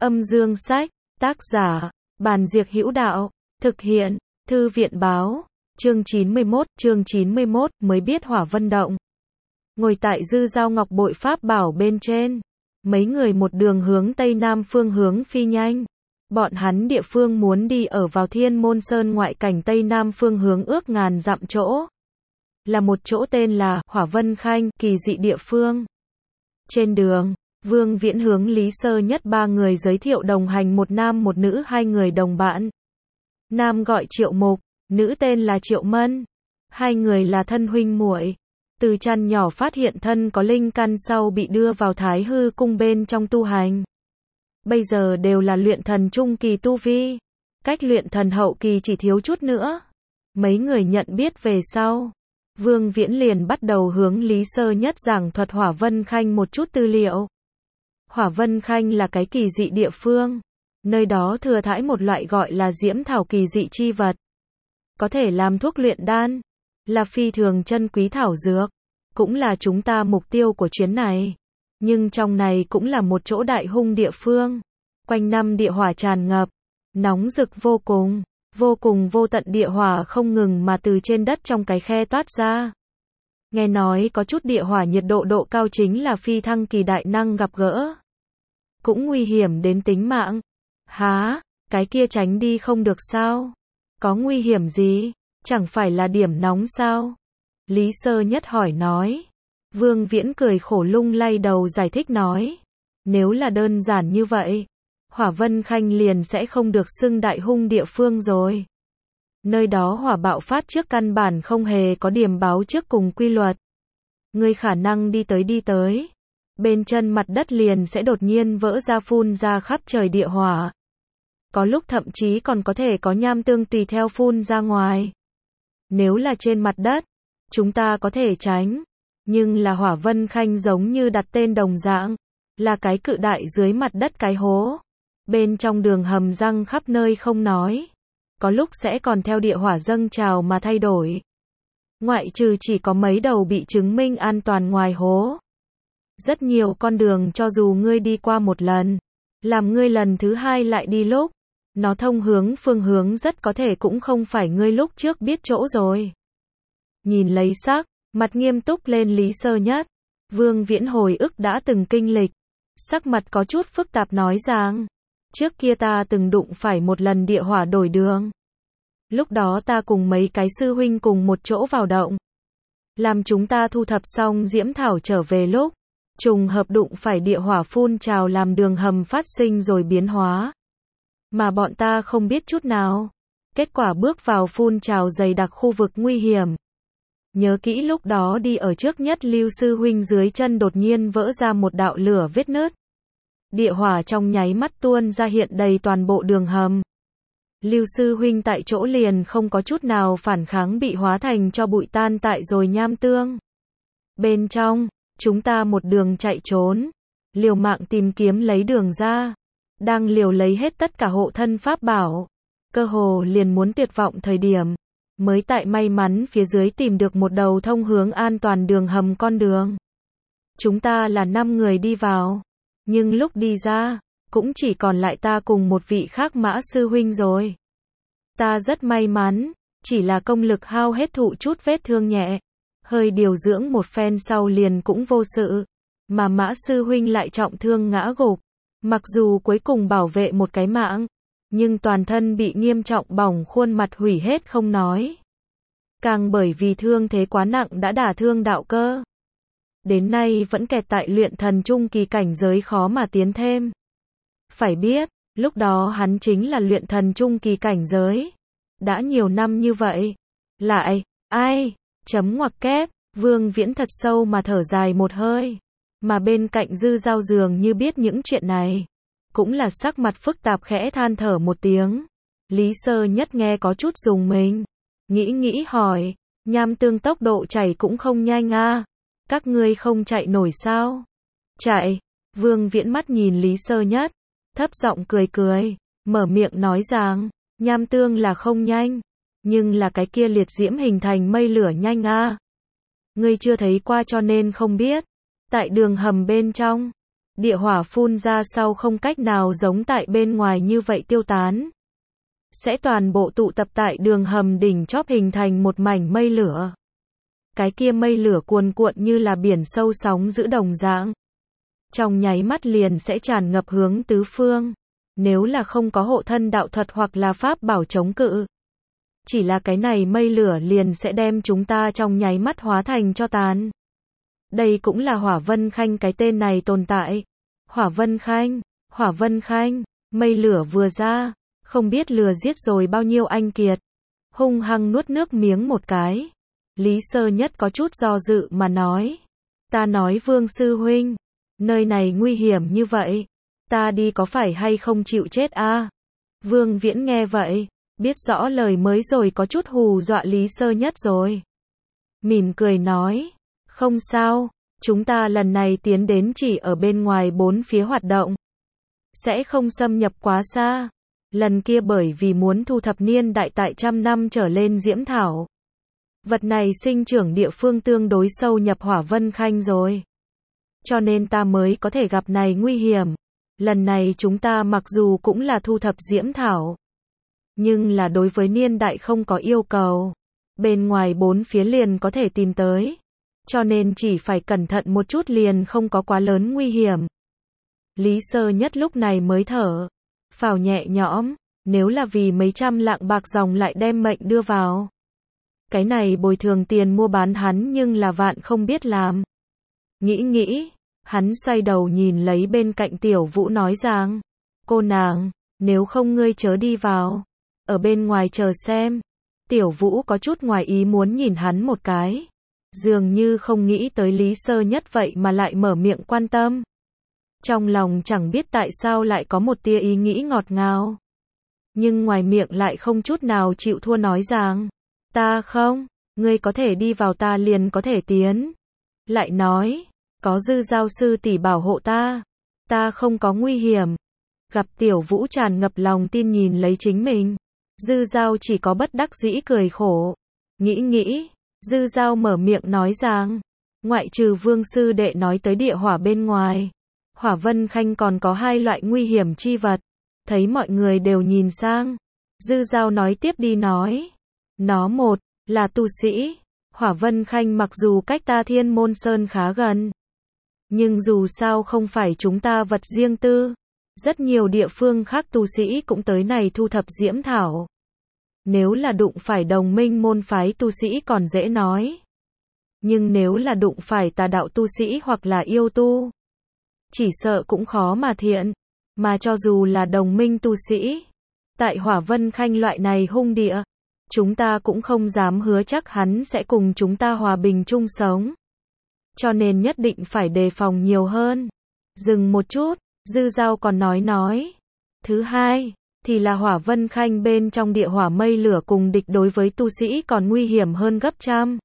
Âm dương sách, tác giả, Bàn Diệc Hữu Đạo, thực hiện, Thư viện báo, chương 91, mới biết hỏa vân động. Ngồi tại dư giao ngọc bội pháp bảo bên trên, mấy người một đường hướng tây nam phương hướng phi nhanh. Bọn hắn địa phương muốn đi ở vào Thiên Môn Sơn ngoại cảnh tây nam phương hướng ước ngàn dặm chỗ. Là một chỗ tên là Hỏa Vân Khanh, kỳ dị địa phương. Trên đường, Vương Viễn hướng Lý Sơ Nhất ba người giới thiệu đồng hành một nam một nữ hai người đồng bạn. Nam gọi Triệu Mục, nữ tên là Triệu Mân. Hai người là thân huynh muội. Từ chăn nhỏ phát hiện thân có linh căn sau bị đưa vào Thái Hư cung bên trong tu hành. Bây giờ đều là luyện thần trung kỳ tu vi. Cách luyện thần hậu kỳ chỉ thiếu chút nữa. Mấy người nhận biết về sau. Vương Viễn liền bắt đầu hướng Lý Sơ Nhất giảng thuật Hỏa Vân Khanh một chút tư liệu. Hỏa Vân Khanh là cái kỳ dị địa phương. Nơi đó thừa thãi một loại gọi là diễm thảo kỳ dị chi vật. Có thể làm thuốc luyện đan. Là phi thường chân quý thảo dược. Cũng là chúng ta mục tiêu của chuyến này. Nhưng trong này cũng là một chỗ đại hung địa phương. Quanh năm địa hỏa tràn ngập. Nóng rực vô cùng. Vô cùng vô tận địa hỏa không ngừng mà từ trên đất trong cái khe toát ra. Nghe nói có chút địa hỏa nhiệt độ cao chính là phi thăng kỳ đại năng gặp gỡ. Cũng nguy hiểm đến tính mạng. Há, cái kia tránh đi không được sao? Có nguy hiểm gì? Chẳng phải là điểm nóng sao? Lý Sơ Nhất hỏi nói. Vương Viễn cười khổ lung lay đầu giải thích nói. Nếu là đơn giản như vậy, Hỏa Vân Khanh liền sẽ không được xưng đại hung địa phương rồi. Nơi đó hỏa bạo phát trước căn bản không hề có điểm báo trước cùng quy luật. Ngươi khả năng đi tới. Bên chân mặt đất liền sẽ đột nhiên vỡ ra phun ra khắp trời địa hỏa. Có lúc thậm chí còn có thể có nham tương tùy theo phun ra ngoài. Nếu là trên mặt đất, chúng ta có thể tránh. Nhưng là Hỏa Vân Khanh giống như đặt tên đồng dạng. Là cái cự đại dưới mặt đất cái hố. Bên trong đường hầm răng khắp nơi không nói. Có lúc sẽ còn theo địa hỏa dâng trào mà thay đổi. Ngoại trừ chỉ có mấy đầu bị chứng minh an toàn ngoài hố. Rất nhiều con đường cho dù ngươi đi qua một lần, làm ngươi lần thứ hai lại đi lúc, nó thông hướng phương hướng rất có thể cũng không phải ngươi lúc trước biết chỗ rồi. Nhìn lấy sắc, mặt nghiêm túc lên Lý Sơ Nhất, Vương Viễn hồi ức đã từng kinh lịch. Sắc mặt có chút phức tạp nói rằng, trước kia ta từng đụng phải một lần địa hỏa đổi đường. Lúc đó ta cùng mấy cái sư huynh cùng một chỗ vào động. Làm chúng ta thu thập xong diễm thảo trở về lúc, trùng hợp đụng phải địa hỏa phun trào làm đường hầm phát sinh rồi biến hóa. Mà bọn ta không biết chút nào. Kết quả bước vào phun trào dày đặc khu vực nguy hiểm. Nhớ kỹ lúc đó đi ở trước nhất Lưu sư huynh dưới chân đột nhiên vỡ ra một đạo lửa vết nứt. Địa hỏa trong nháy mắt tuôn ra hiện đầy toàn bộ đường hầm. Lưu sư huynh tại chỗ liền không có chút nào phản kháng bị hóa thành cho bụi tan tại rồi nham tương. Bên trong, chúng ta một đường chạy trốn, liều mạng tìm kiếm lấy đường ra, đang liều lấy hết tất cả hộ thân pháp bảo, cơ hồ liền muốn tuyệt vọng thời điểm, mới tại may mắn phía dưới tìm được một đầu thông hướng an toàn đường hầm con đường. Chúng ta là 5 người đi vào, nhưng lúc đi ra, cũng chỉ còn lại ta cùng một vị khác Mã sư huynh rồi. Ta rất may mắn, chỉ là công lực hao hết thụ chút vết thương nhẹ. Hơi điều dưỡng một phen sau liền cũng vô sự. Mà Mã sư huynh lại trọng thương ngã gục. Mặc dù cuối cùng bảo vệ một cái mạng, nhưng toàn thân bị nghiêm trọng bỏng khuôn mặt hủy hết không nói. Càng bởi vì thương thế quá nặng đã đả thương đạo cơ. Đến nay vẫn kẹt tại luyện thần trung kỳ cảnh giới khó mà tiến thêm. Phải biết, lúc đó hắn chính là luyện thần trung kỳ cảnh giới. Đã nhiều năm như vậy. Lại, ai? Chấm ngoặc kép, Vương Viễn thật sâu mà thở dài một hơi. Mà bên cạnh dư giao dường như biết những chuyện này. Cũng là sắc mặt phức tạp khẽ than thở một tiếng. Lý Sơ Nhất nghe có chút rùng mình. Nghĩ hỏi, nham tương tốc độ chảy cũng không nhanh à. Các ngươi không chạy nổi sao? Chạy, Vương Viễn mắt nhìn Lý Sơ Nhất. Thấp giọng cười, mở miệng nói rằng, nham tương là không nhanh. Nhưng là cái kia liệt diễm hình thành mây lửa nhanh à. Ngươi chưa thấy qua cho nên không biết. Tại đường hầm bên trong, địa hỏa phun ra sau không cách nào giống tại bên ngoài như vậy tiêu tán. Sẽ toàn bộ tụ tập tại đường hầm đỉnh chóp hình thành một mảnh mây lửa. Cái kia mây lửa cuồn cuộn như là biển sâu sóng dữ đồng dạng. Trong nháy mắt liền sẽ tràn ngập hướng tứ phương. Nếu là không có hộ thân đạo thuật hoặc là pháp bảo chống cự. Chỉ là cái này mây lửa liền sẽ đem chúng ta trong nháy mắt hóa thành tro tàn. Đây cũng là Hỏa Vân Khanh cái tên này tồn tại. Hỏa Vân Khanh, mây lửa vừa ra, không biết lừa giết rồi bao nhiêu anh kiệt. Hung hăng nuốt nước miếng một cái. Lý Sơ Nhất có chút do dự mà nói. Ta nói Vương Sư Huynh, nơi này nguy hiểm như vậy. Ta đi có phải hay không chịu chết a? Vương Viễn nghe vậy, biết rõ lời mới rồi có chút hù dọa Lý Sơ Nhất rồi. Mỉm cười nói, không sao, chúng ta lần này tiến đến chỉ ở bên ngoài bốn phía hoạt động. Sẽ không xâm nhập quá xa. Lần kia bởi vì muốn thu thập niên đại tại trăm năm trở lên diễm thảo. Vật này sinh trưởng địa phương tương đối sâu nhập Hỏa Vân Khanh rồi. Cho nên ta mới có thể gặp này nguy hiểm. Lần này chúng ta mặc dù cũng là thu thập diễm thảo. Nhưng là đối với niên đại không có yêu cầu. Bên ngoài bốn phía liền có thể tìm tới. Cho nên chỉ phải cẩn thận một chút liền không có quá lớn nguy hiểm. Lý Sơ Nhất lúc này mới thở phào nhẹ nhõm, nếu là vì mấy trăm lạng bạc dòng lại đem mệnh đưa vào. Cái này bồi thường tiền mua bán hắn nhưng là vạn không biết làm. Nghĩ, hắn xoay đầu nhìn lấy bên cạnh Tiểu Vũ nói rằng, cô nàng, nếu không ngươi chớ đi vào, ở bên ngoài chờ xem. Tiểu Vũ có chút ngoài ý muốn nhìn hắn một cái, dường như không nghĩ tới Lý Sơ Nhất vậy mà lại mở miệng quan tâm. Trong lòng chẳng biết tại sao lại có một tia ý nghĩ ngọt ngào. Nhưng ngoài miệng lại không chút nào chịu thua nói rằng, ta không, ngươi có thể đi vào ta liền có thể tiến. Lại nói, có Dư Giao sư tỷ bảo hộ ta không có nguy hiểm. Gặp Tiểu Vũ tràn ngập lòng tin nhìn lấy chính mình. Dư Giao chỉ có bất đắc dĩ cười khổ. Nghĩ, Dư Giao mở miệng nói rằng, ngoại trừ Vương sư đệ nói tới địa hỏa bên ngoài. Hỏa Vân Khanh còn có hai loại nguy hiểm chi vật. Thấy mọi người đều nhìn sang. Dư Giao nói tiếp đi nói. Nó một, là tu sĩ. Hỏa Vân Khanh mặc dù cách ta Thiên Môn Sơn khá gần. Nhưng dù sao không phải chúng ta vật riêng tư. Rất nhiều địa phương khác tu sĩ cũng tới này thu thập diễm thảo. Nếu là đụng phải đồng minh môn phái tu sĩ còn dễ nói. Nhưng nếu là đụng phải tà đạo tu sĩ hoặc là yêu tu, chỉ sợ cũng khó mà thiện. Mà cho dù là đồng minh tu sĩ, tại Hỏa Vân Khanh loại này hung địa, chúng ta cũng không dám hứa chắc hắn sẽ cùng chúng ta hòa bình chung sống. Cho nên nhất định phải đề phòng nhiều hơn. Dừng một chút, Dư Giao còn nói. Thứ hai, thì là Hỏa Vân Khanh bên trong địa hỏa mây lửa cùng địch đối với tu sĩ còn nguy hiểm hơn gấp trăm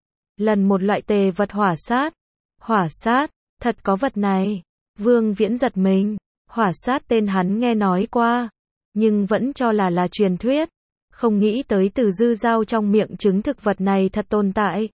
lần một loại tề vật hỏa sát. Hỏa sát, thật có vật này. Vương Viễn giật mình. Hỏa sát tên hắn nghe nói qua, nhưng vẫn cho là truyền thuyết. Không nghĩ tới từ Dư Giao trong miệng chứng thực vật này thật tồn tại.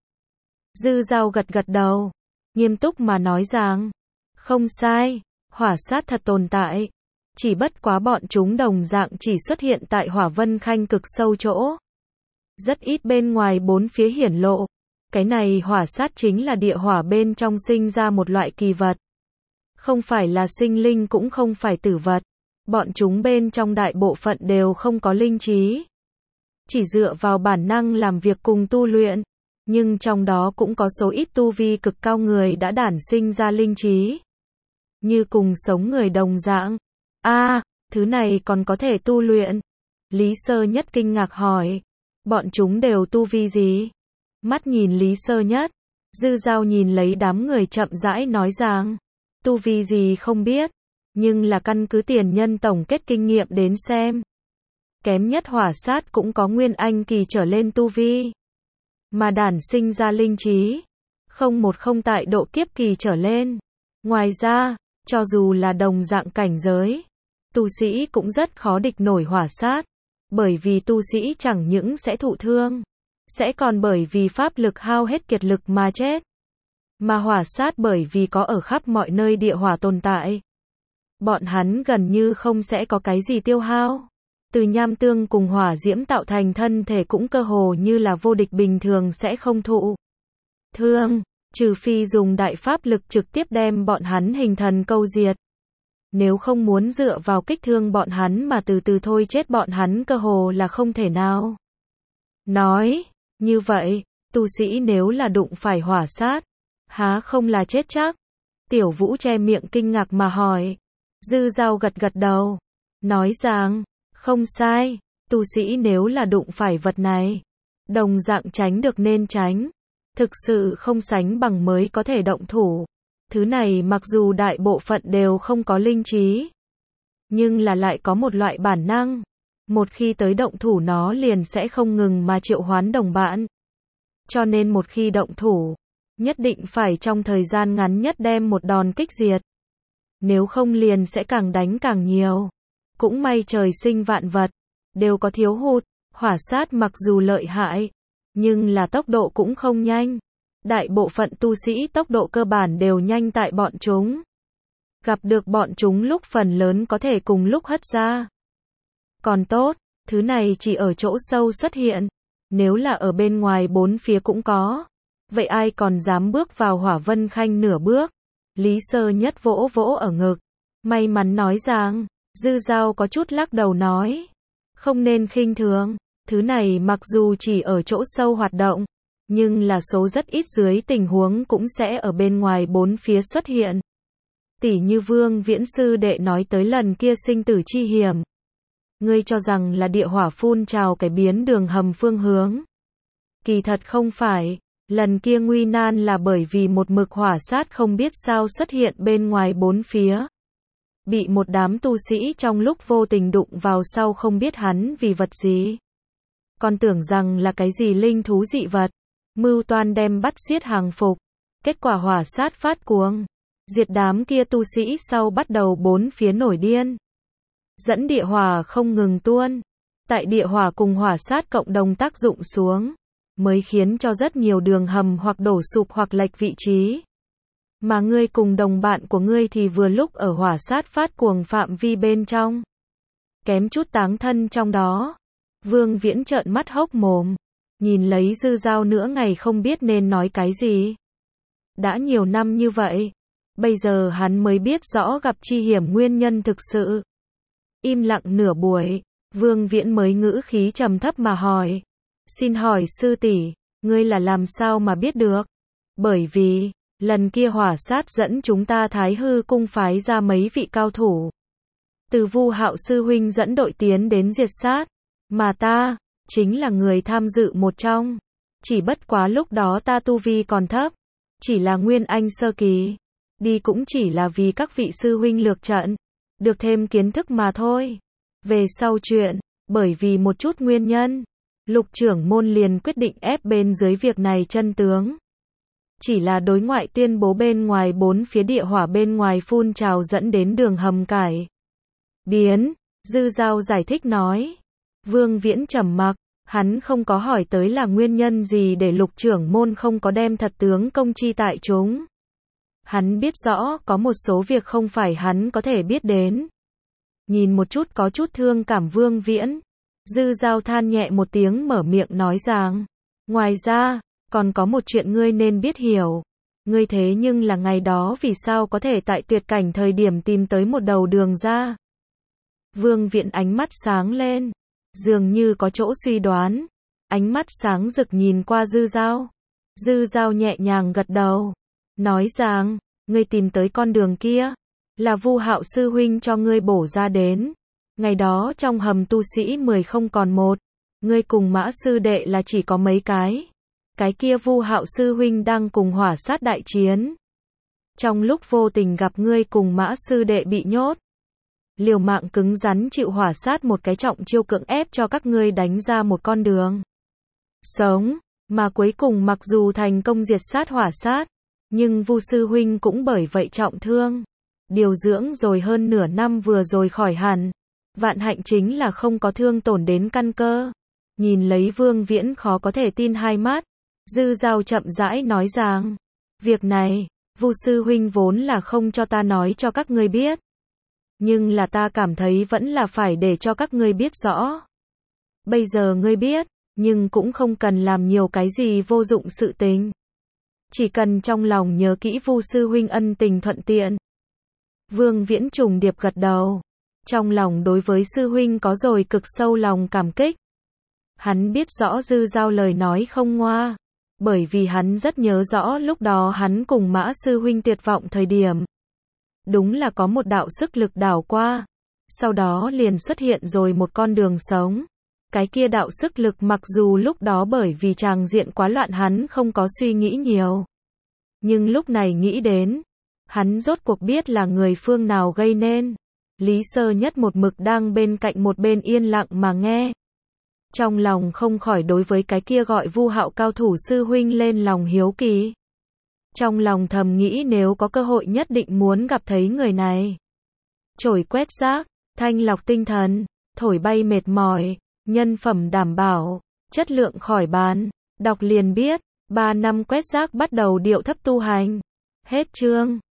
Dư Giao gật đầu, nghiêm túc mà nói rằng, không sai, hỏa sát thật tồn tại. Chỉ bất quá bọn chúng đồng dạng chỉ xuất hiện tại Hỏa Vân Khanh cực sâu chỗ. Rất ít bên ngoài bốn phía hiển lộ. Cái này hỏa sát chính là địa hỏa bên trong sinh ra một loại kỳ vật. Không phải là sinh linh cũng không phải tử vật. Bọn chúng bên trong đại bộ phận đều không có linh trí. Chỉ dựa vào bản năng làm việc cùng tu luyện. Nhưng trong đó cũng có số ít tu vi cực cao người đã đản sinh ra linh trí. Như cùng sống người đồng dạng. Thứ này còn có thể tu luyện. Lý Sơ Nhất kinh ngạc hỏi. Bọn chúng đều tu vi gì? Mắt nhìn Lý Sơ Nhất. Dư Giao nhìn lấy đám người chậm rãi nói rằng. Tu vi gì không biết. Nhưng là căn cứ tiền nhân tổng kết kinh nghiệm đến xem. Kém nhất hỏa sát cũng có nguyên anh kỳ trở lên tu vi. Mà đản sinh ra linh trí. Không tại độ kiếp kỳ trở lên. Ngoài ra, cho dù là đồng dạng cảnh giới, tu sĩ cũng rất khó địch nổi hỏa sát. Bởi vì tu sĩ chẳng những sẽ thụ thương, sẽ còn bởi vì pháp lực hao hết kiệt lực mà chết. Mà hỏa sát bởi vì có ở khắp mọi nơi địa hỏa tồn tại. Bọn hắn gần như không sẽ có cái gì tiêu hao. Từ nham tương cùng hỏa diễm tạo thành thân thể cũng cơ hồ như là vô địch bình thường sẽ không thụ thương, trừ phi dùng đại pháp lực trực tiếp đem bọn hắn hình thần câu diệt. Nếu không muốn dựa vào kích thương bọn hắn mà từ từ thôi chết bọn hắn cơ hồ là không thể nào. Nói, như vậy, tu sĩ nếu là đụng phải hỏa sát, há không là chết chắc? Tiểu Vũ che miệng kinh ngạc mà hỏi. Dư Dao gật gật đầu, nói rằng, không sai, tu sĩ nếu là đụng phải vật này, đồng dạng tránh được nên tránh, thực sự không sánh bằng mới có thể động thủ. Thứ này mặc dù đại bộ phận đều không có linh trí, nhưng là lại có một loại bản năng. Một khi tới động thủ nó liền sẽ không ngừng mà triệu hoán đồng bạn. Cho nên một khi động thủ, nhất định phải trong thời gian ngắn nhất đem một đòn kích diệt. Nếu không liền sẽ càng đánh càng nhiều. Cũng may trời sinh vạn vật, đều có thiếu hụt. Hỏa sát mặc dù lợi hại, nhưng là tốc độ cũng không nhanh. Đại bộ phận tu sĩ tốc độ cơ bản đều nhanh tại bọn chúng. Gặp được bọn chúng lúc phần lớn có thể cùng lúc hất ra. Còn tốt, thứ này chỉ ở chỗ sâu xuất hiện. Nếu là ở bên ngoài bốn phía cũng có. Vậy ai còn dám bước vào Hỏa Vân Khanh nửa bước? Lý Sơ Nhất vỗ vỗ ở ngực. May mắn nói rằng, Dư Dao có chút lắc đầu nói. Không nên khinh thường. Thứ này mặc dù chỉ ở chỗ sâu hoạt động, nhưng là số rất ít dưới tình huống cũng sẽ ở bên ngoài bốn phía xuất hiện. Tỉ như Vương Viễn sư đệ nói tới lần kia sinh tử chi hiểm. Ngươi cho rằng là địa hỏa phun trào cải biến đường hầm phương hướng. Kỳ thật không phải, lần kia nguy nan là bởi vì một mực hỏa sát không biết sao xuất hiện bên ngoài bốn phía. Bị một đám tu sĩ trong lúc vô tình đụng vào sau không biết hắn vì vật gì. Còn tưởng rằng là cái gì linh thú dị vật. Mưu toan đem bắt giết hàng phục. Kết quả hỏa sát phát cuồng. Diệt đám kia tu sĩ sau bắt đầu bốn phía nổi điên. Dẫn địa hỏa không ngừng tuôn. Tại địa hỏa cùng hỏa sát cộng đồng tác dụng xuống, mới khiến cho rất nhiều đường hầm hoặc đổ sụp hoặc lệch vị trí. Mà ngươi cùng đồng bạn của ngươi thì vừa lúc ở hỏa sát phát cuồng phạm vi bên trong. Kém chút táng thân trong đó. Vương Viễn trợn mắt hốc mồm. Nhìn lấy Dư Dao nửa ngày không biết nên nói cái gì. Đã nhiều năm như vậy. Bây giờ hắn mới biết rõ gặp chi hiểm nguyên nhân thực sự. Im lặng nửa buổi. Vương Viễn mới ngữ khí trầm thấp mà hỏi. Xin hỏi sư tỷ, ngươi là làm sao mà biết được? Bởi vì, lần kia hỏa sát dẫn chúng ta Thái Hư cung phái ra mấy vị cao thủ. Từ Vu Hạo sư huynh dẫn đội tiến đến diệt sát. Mà ta, chính là người tham dự một trong. Chỉ bất quá lúc đó ta tu vi còn thấp. Chỉ là Nguyên Anh sơ kỳ. Đi cũng chỉ là vì các vị sư huynh lược trận. Được thêm kiến thức mà thôi. Về sau chuyện, bởi vì một chút nguyên nhân, Lục trưởng môn liền quyết định ép bên dưới việc này chân tướng. Chỉ là đối ngoại tuyên bố bên ngoài bốn phía địa hỏa bên ngoài phun trào dẫn đến đường hầm cải biến. Dư Dao giải thích nói. Vương Viễn trầm mặc, hắn không có hỏi tới là nguyên nhân gì để Lục trưởng môn không có đem thật tướng công chi tại chúng. Hắn biết rõ có một số việc không phải hắn có thể biết đến. Nhìn một chút có chút thương cảm Vương Viễn. Dư Dao than nhẹ một tiếng mở miệng nói rằng. Ngoài ra, còn có một chuyện ngươi nên biết hiểu. Ngươi thế nhưng là ngày đó vì sao có thể tại tuyệt cảnh thời điểm tìm tới một đầu đường ra. Vương Viễn ánh mắt sáng lên. Dường như có chỗ suy đoán. Ánh mắt sáng rực nhìn qua Dư Dao. Dư Dao nhẹ nhàng gật đầu. Nói rằng, ngươi tìm tới con đường kia. Là Vu Hạo sư huynh cho ngươi bổ ra đến. Ngày đó trong hầm tu sĩ 10 không còn một. Ngươi cùng Mã sư đệ là chỉ có mấy cái. Cái kia Vu Hạo sư huynh đang cùng hỏa sát đại chiến. Trong lúc vô tình gặp ngươi cùng Mã sư đệ bị nhốt. Liều mạng cứng rắn chịu hỏa sát một cái trọng chiêu cưỡng ép cho các ngươi đánh ra một con đường sống. Mà cuối cùng mặc dù thành công diệt sát hỏa sát, nhưng Vu sư huynh cũng bởi vậy trọng thương. Điều dưỡng rồi hơn nửa năm vừa rồi khỏi hẳn. Vạn hạnh chính là không có thương tổn đến căn cơ. Nhìn lấy Vương Viễn khó có thể tin hai mắt. Dư Dao chậm rãi nói rằng. Việc này, Vu sư huynh vốn là không cho ta nói cho các ngươi biết. Nhưng là ta cảm thấy vẫn là phải để cho các ngươi biết rõ. Bây giờ ngươi biết, nhưng cũng không cần làm nhiều cái gì vô dụng sự tình. Chỉ cần trong lòng nhớ kỹ Vu sư huynh ân tình thuận tiện. Vương Viễn trùng điệp gật đầu. Trong lòng đối với sư huynh có rồi cực sâu lòng cảm kích. Hắn biết rõ Dư Giao lời nói không ngoa. Bởi vì hắn rất nhớ rõ lúc đó hắn cùng Mã sư huynh tuyệt vọng thời điểm. Đúng là có một đạo sức lực đảo qua. Sau đó liền xuất hiện rồi một con đường sống. Cái kia đạo sức lực mặc dù lúc đó bởi vì tràng diện quá loạn hắn không có suy nghĩ nhiều. Nhưng lúc này nghĩ đến, hắn rốt cuộc biết là người phương nào gây nên. Lý Sơ Nhất một mực đang bên cạnh một bên yên lặng mà nghe. Trong lòng không khỏi đối với cái kia gọi Vu Hạo cao thủ sư huynh lên lòng hiếu kỳ. Trong lòng thầm nghĩ nếu có cơ hội nhất định muốn gặp thấy người này. Chổi quét rác, thanh lọc tinh thần, thổi bay mệt mỏi, nhân phẩm đảm bảo, chất lượng khỏi bàn, đọc liền biết, 3 năm quét rác bắt đầu điệu thấp tu hành. Hết chương.